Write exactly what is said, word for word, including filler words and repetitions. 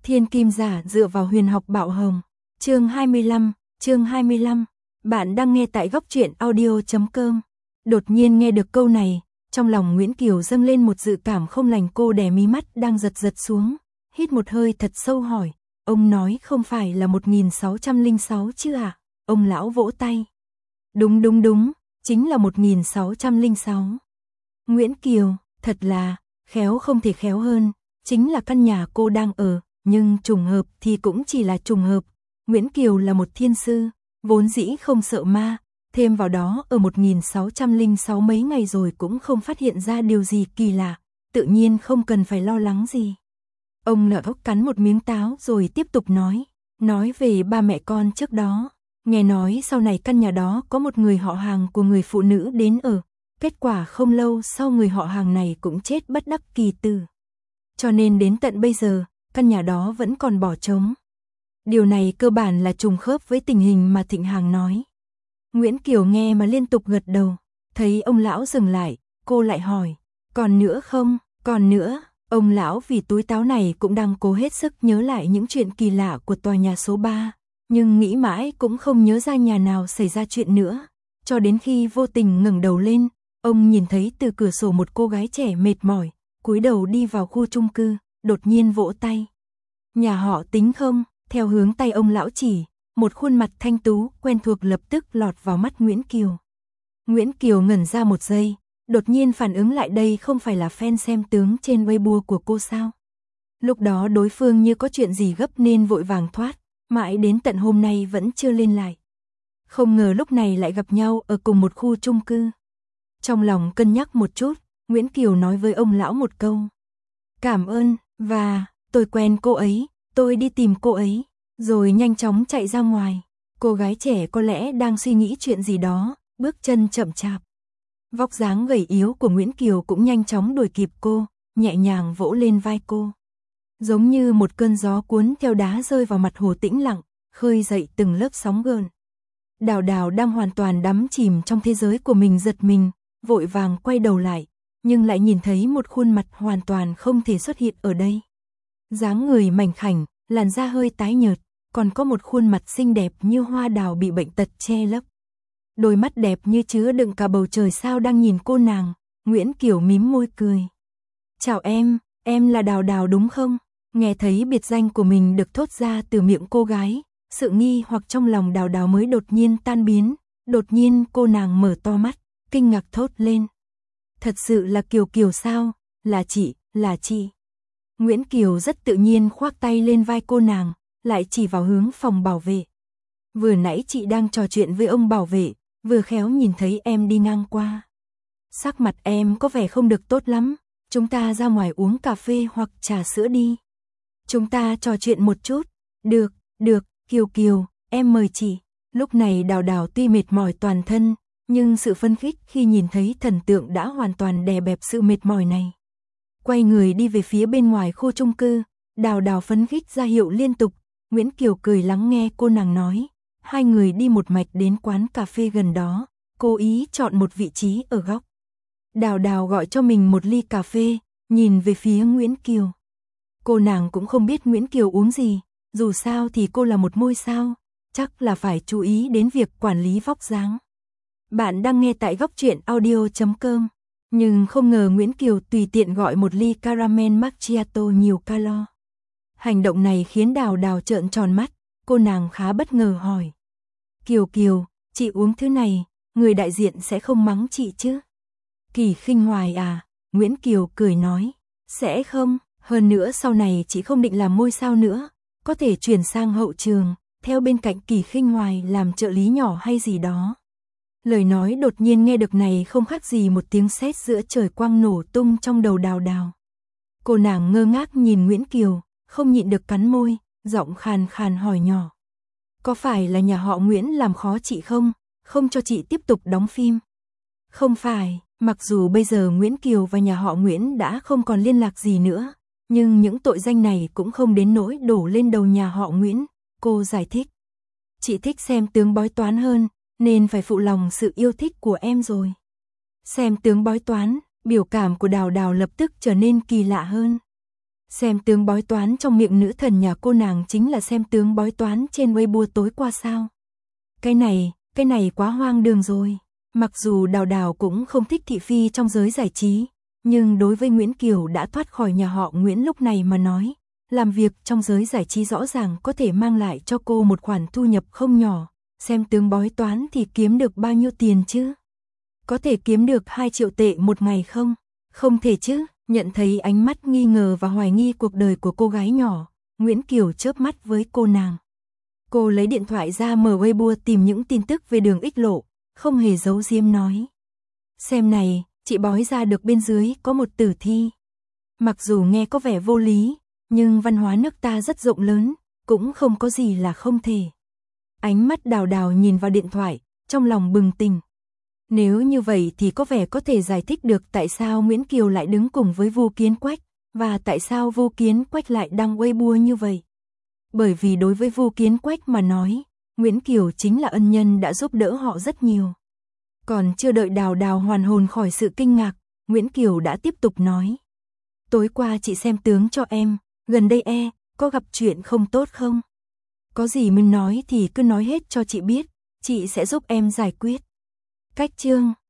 Thiên kim giả dựa vào huyền học Bảo Hồng. Chương hai mươi lăm, chương hai mươi lăm. Bạn đang nghe tại góc truyện audio chấm com. Đột nhiên nghe được câu này, trong lòng Nguyễn Kiều dâng lên một dự cảm không lành, cô đè mí mắt đang giật giật xuống, hít một hơi thật sâu hỏi, ông nói không phải là một nghìn sáu trăm lẻ sáu chứ à? Ông lão vỗ tay. Đúng đúng đúng, chính là một nghìn sáu trăm lẻ sáu. Nguyễn Kiều, thật là, khéo không thể khéo hơn, chính là căn nhà cô đang ở, nhưng trùng hợp thì cũng chỉ là trùng hợp. Nguyễn Kiều là một thiên sư, vốn dĩ không sợ ma, thêm vào đó ở một nghìn sáu trăm lẻ sáu mấy ngày rồi cũng không phát hiện ra điều gì kỳ lạ, tự nhiên không cần phải lo lắng gì. Ông nở ốc cắn một miếng táo rồi tiếp tục nói, nói về ba mẹ con trước đó, nghe nói sau này căn nhà đó có một người họ hàng của người phụ nữ đến ở, kết quả không lâu sau người họ hàng này cũng chết bất đắc kỳ tử. Cho nên đến tận bây giờ, căn nhà đó vẫn còn bỏ trống. Điều này cơ bản là trùng khớp với tình hình mà Thịnh Hàng nói. Nguyễn Kiều nghe mà liên tục gật đầu, thấy ông lão dừng lại, cô lại hỏi, còn nữa không, còn nữa. Ông lão vì túi táo này cũng đang cố hết sức nhớ lại những chuyện kỳ lạ của tòa nhà số ba, nhưng nghĩ mãi cũng không nhớ ra nhà nào xảy ra chuyện nữa. Cho đến khi vô tình ngẩng đầu lên, ông nhìn thấy từ cửa sổ một cô gái trẻ mệt mỏi, cúi đầu đi vào khu chung cư, đột nhiên vỗ tay. Nhà họ Tính không? Theo hướng tay ông lão chỉ, một khuôn mặt thanh tú, quen thuộc lập tức lọt vào mắt Nguyễn Kiều. Nguyễn Kiều ngẩn ra một giây, đột nhiên phản ứng lại đây không phải là fan xem tướng trên Weibo của cô sao? Lúc đó đối phương như có chuyện gì gấp nên vội vàng thoát, mãi đến tận hôm nay vẫn chưa lên lại. Không ngờ lúc này lại gặp nhau ở cùng một khu chung cư. Trong lòng cân nhắc một chút, Nguyễn Kiều nói với ông lão một câu. Cảm ơn, và, tôi quen cô ấy, tôi đi tìm cô ấy, rồi nhanh chóng chạy ra ngoài. Cô gái trẻ có lẽ đang suy nghĩ chuyện gì đó, bước chân chậm chạp. Vóc dáng gầy yếu của Nguyễn Kiều cũng nhanh chóng đuổi kịp cô, nhẹ nhàng vỗ lên vai cô. Giống như một cơn gió cuốn theo đá rơi vào mặt hồ tĩnh lặng, khơi dậy từng lớp sóng gợn. Đào Đào đang hoàn toàn đắm chìm trong thế giới của mình giật mình, vội vàng quay đầu lại, nhưng lại nhìn thấy một khuôn mặt hoàn toàn không thể xuất hiện ở đây. Dáng người mảnh khảnh, làn da hơi tái nhợt, còn có một khuôn mặt xinh đẹp như hoa đào bị bệnh tật che lấp. Đôi mắt đẹp như chứa đựng cả bầu trời sao đang nhìn cô nàng. Nguyễn Kiều mím môi cười. Chào em, em là Đào Đào đúng không? Nghe thấy biệt danh của mình được thốt ra từ miệng cô gái, sự nghi hoặc trong lòng Đào Đào mới đột nhiên tan biến. Đột nhiên cô nàng mở to mắt, kinh ngạc thốt lên. Thật sự là Kiều Kiều sao? Là chị, là chị. Nguyễn Kiều rất tự nhiên khoác tay lên vai cô nàng, lại chỉ vào hướng phòng bảo vệ. Vừa nãy chị đang trò chuyện với ông bảo vệ, vừa khéo nhìn thấy em đi ngang qua. Sắc mặt em có vẻ không được tốt lắm, chúng ta ra ngoài uống cà phê hoặc trà sữa đi. Chúng ta trò chuyện một chút. Được, được, Kiều Kiều, em mời chị. Lúc này Đào Đào tuy mệt mỏi toàn thân, nhưng sự phấn khích khi nhìn thấy thần tượng đã hoàn toàn đè bẹp sự mệt mỏi này. Quay người đi về phía bên ngoài khu chung cư, Đào Đào phấn khích ra hiệu liên tục. Nguyễn Kiều cười lắng nghe cô nàng nói. Hai người đi một mạch đến quán cà phê gần đó, cố ý chọn một vị trí ở góc. Đào Đào gọi cho mình một ly cà phê, nhìn về phía Nguyễn Kiều. Cô nàng cũng không biết Nguyễn Kiều uống gì, dù sao thì cô là một ngôi sao, chắc là phải chú ý đến việc quản lý vóc dáng. Bạn đang nghe tại góc truyện audio chấm com, nhưng không ngờ Nguyễn Kiều tùy tiện gọi một ly caramel macchiato nhiều calo. Hành động này khiến Đào Đào trợn tròn mắt, cô nàng khá bất ngờ hỏi. Kiều Kiều, chị uống thứ này, người đại diện sẽ không mắng chị chứ? Kỳ Khinh Hoài à? Nguyễn Kiều cười nói. Sẽ không, hơn nữa sau này chị không định làm ngôi sao nữa, có thể chuyển sang hậu trường, theo bên cạnh Kỳ Khinh Hoài làm trợ lý nhỏ hay gì đó. Lời nói đột nhiên nghe được này không khác gì một tiếng sét giữa trời quang nổ tung trong đầu Đào Đào. Cô nàng ngơ ngác nhìn Nguyễn Kiều, không nhịn được cắn môi, giọng khàn khàn hỏi nhỏ. Có phải là nhà họ Nguyễn làm khó chị không, không cho chị tiếp tục đóng phim? Không phải, mặc dù bây giờ Nguyễn Kiều và nhà họ Nguyễn đã không còn liên lạc gì nữa, nhưng những tội danh này cũng không đến nỗi đổ lên đầu nhà họ Nguyễn, cô giải thích. Chị thích xem tướng bói toán hơn, nên phải phụ lòng sự yêu thích của em rồi. Xem tướng bói toán, biểu cảm của Đào Đào lập tức trở nên kỳ lạ hơn. Xem tướng bói toán trong miệng nữ thần nhà cô nàng chính là xem tướng bói toán trên Weibo tối qua sao? Cái này, cái này quá hoang đường rồi. Mặc dù Đào Đào cũng không thích thị phi trong giới giải trí, nhưng đối với Nguyễn Kiều đã thoát khỏi nhà họ Nguyễn lúc này mà nói, làm việc trong giới giải trí rõ ràng có thể mang lại cho cô một khoản thu nhập không nhỏ, xem tướng bói toán thì kiếm được bao nhiêu tiền chứ? Có thể kiếm được hai triệu tệ một ngày không? Không thể chứ. Nhận thấy ánh mắt nghi ngờ và hoài nghi cuộc đời của cô gái nhỏ, Nguyễn Kiều chớp mắt với cô nàng. Cô lấy điện thoại ra mở Weibo tìm những tin tức về Đường Ích Lộ, không hề giấu giếm nói. Xem này, chị bói ra được bên dưới có một tử thi. Mặc dù nghe có vẻ vô lý, nhưng văn hóa nước ta rất rộng lớn, cũng không có gì là không thể. Ánh mắt Đào Đào nhìn vào điện thoại, trong lòng bừng tỉnh. Nếu như vậy thì có vẻ có thể giải thích được tại sao Nguyễn Kiều lại đứng cùng với Vu Kiến Quách, và tại sao Vu Kiến Quách lại đăng Weibo như vậy. Bởi vì đối với Vu Kiến Quách mà nói, Nguyễn Kiều chính là ân nhân đã giúp đỡ họ rất nhiều. Còn chưa đợi Đào Đào hoàn hồn khỏi sự kinh ngạc, Nguyễn Kiều đã tiếp tục nói. Tối qua chị xem tướng cho em, gần đây e, có gặp chuyện không tốt không? Có gì mình nói thì cứ nói hết cho chị biết, chị sẽ giúp em giải quyết. Cách chương